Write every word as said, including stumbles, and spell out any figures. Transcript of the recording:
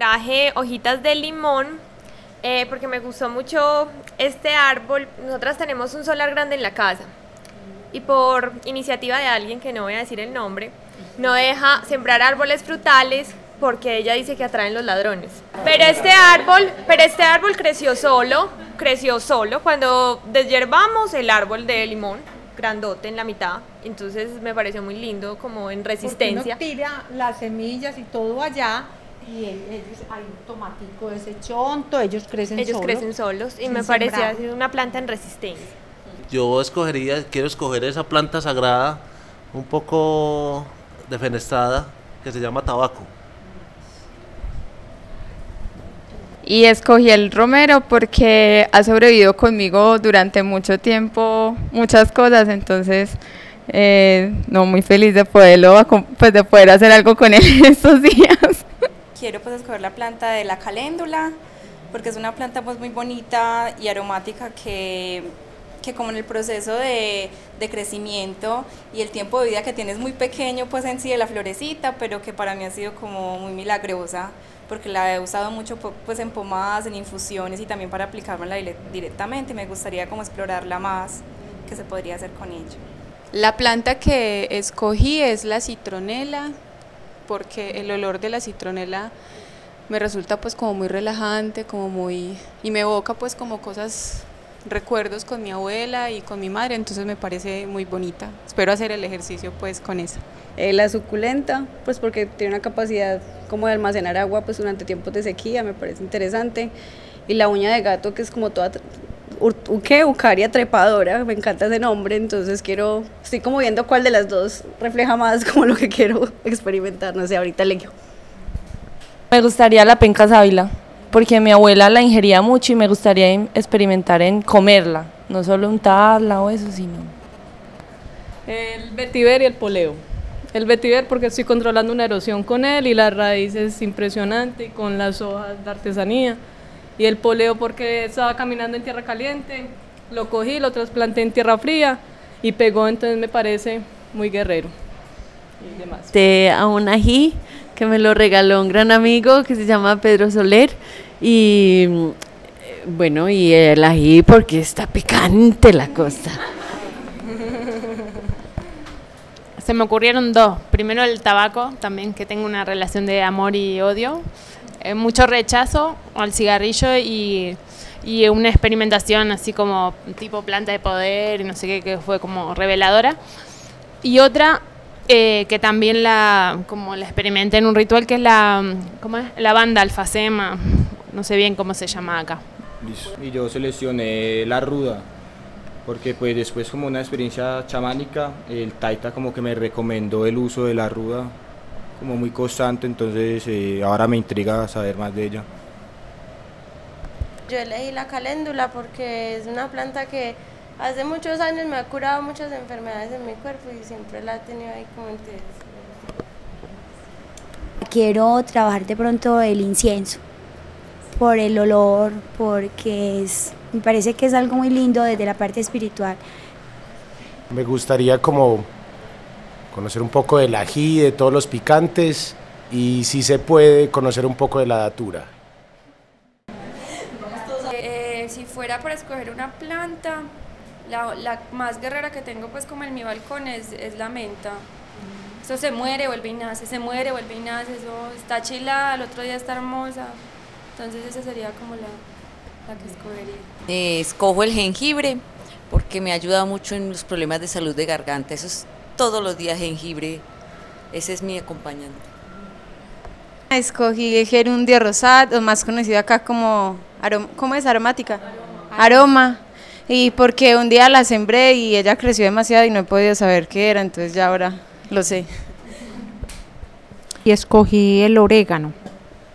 traje hojitas de limón eh, porque me gustó mucho este árbol. Nosotras tenemos un solar grande en la casa y por iniciativa de alguien que no voy a decir el nombre, no deja sembrar árboles frutales porque ella dice que atraen los ladrones. Pero este árbol, pero este árbol creció solo, creció solo cuando deshiervamos el árbol de limón, grandote en la mitad, entonces me pareció muy lindo como en resistencia. Porque uno tira las semillas y todo allá y el, ellos, hay un tomatico de ese chonto, ellos crecen ellos solos. crecen solos y me parecía una planta en resistencia. Yo escogería, quiero escoger esa planta sagrada un poco defenestrada que se llama tabaco. Y escogí el romero porque ha sobrevivido conmigo durante mucho tiempo, muchas cosas, entonces eh, no, muy feliz de poderlo, pues de poder hacer algo con él estos días. Quiero pues escoger la planta de la caléndula porque es una planta pues muy bonita y aromática que, que como en el proceso de, de crecimiento y el tiempo de vida que tiene es muy pequeño pues en sí de la florecita, pero que para mí ha sido como muy milagrosa, porque la he usado mucho pues en pomadas, en infusiones y también para aplicármela directamente. Me gustaría como explorarla más, qué se podría hacer con ella. La planta que escogí es la citronela, porque el olor de la citronela me resulta pues como muy relajante, como muy, y me evoca pues como cosas, recuerdos con mi abuela y con mi madre, entonces me parece muy bonita. Espero hacer el ejercicio pues con esa. Eh, la suculenta, pues porque tiene una capacidad como de almacenar agua pues durante tiempos de sequía, me parece interesante. Y la uña de gato, que es como toda, ¿qué? Eucaria trepadora, me encanta ese nombre, entonces quiero, estoy como viendo cuál de las dos refleja más como lo que quiero experimentar, no sé, ahorita elegí. Me gustaría la penca sábila, porque mi abuela la ingería mucho y me gustaría experimentar en comerla, no solo untarla o eso, sino... El vetiver y el poleo. El vetiver porque estoy controlando una erosión con él y la raíz es impresionante y con las hojas de artesanía. Y el poleo porque estaba caminando en tierra caliente, lo cogí, lo trasplanté en tierra fría y pegó, entonces me parece muy guerrero. Y demás. De a un ají que me lo regaló un gran amigo que se llama Pedro Soler y bueno, y el ají porque está picante la cosa. Se me ocurrieron dos. Primero el tabaco, también que tengo una relación de amor y odio. Eh, mucho rechazo al cigarrillo y, y una experimentación así como tipo planta de poder y no sé qué, que fue como reveladora. Y otra eh, que también la como la experimenté en un ritual, que es la, ¿cómo es? La banda alfacema, no sé bien cómo se llama acá. Y yo seleccioné la ruda, porque pues después como una experiencia chamánica, el taita como que me recomendó el uso de la ruda como muy constante, entonces eh, ahora me intriga saber más de ella. Yo elegí la caléndula porque es una planta que hace muchos años me ha curado muchas enfermedades en mi cuerpo y siempre la he tenido ahí como interés. Quiero trabajar de pronto el incienso, por el olor, porque es, me parece que es algo muy lindo desde la parte espiritual. Me gustaría como conocer un poco del ají, de todos los picantes y si se puede conocer un poco de la datura. Eh, si fuera para escoger una planta, la, la más guerrera que tengo pues como en mi balcón es, es la menta. Eso se muere, vuelve y nace, se muere, vuelve y nace, eso está chilada, el otro día está hermosa. Entonces esa sería como la, la que escogería. Eh, escojo el jengibre porque me ayuda mucho en los problemas de salud de garganta. Eso es todos los días jengibre, ese es mi acompañante. Escogí el gerundio rosado, más conocido acá como, arom ¿cómo es? Aromática. Aroma. Aroma. Y porque un día la sembré y ella creció demasiado y no he podido saber qué era, entonces ya ahora lo sé. Y escogí el orégano,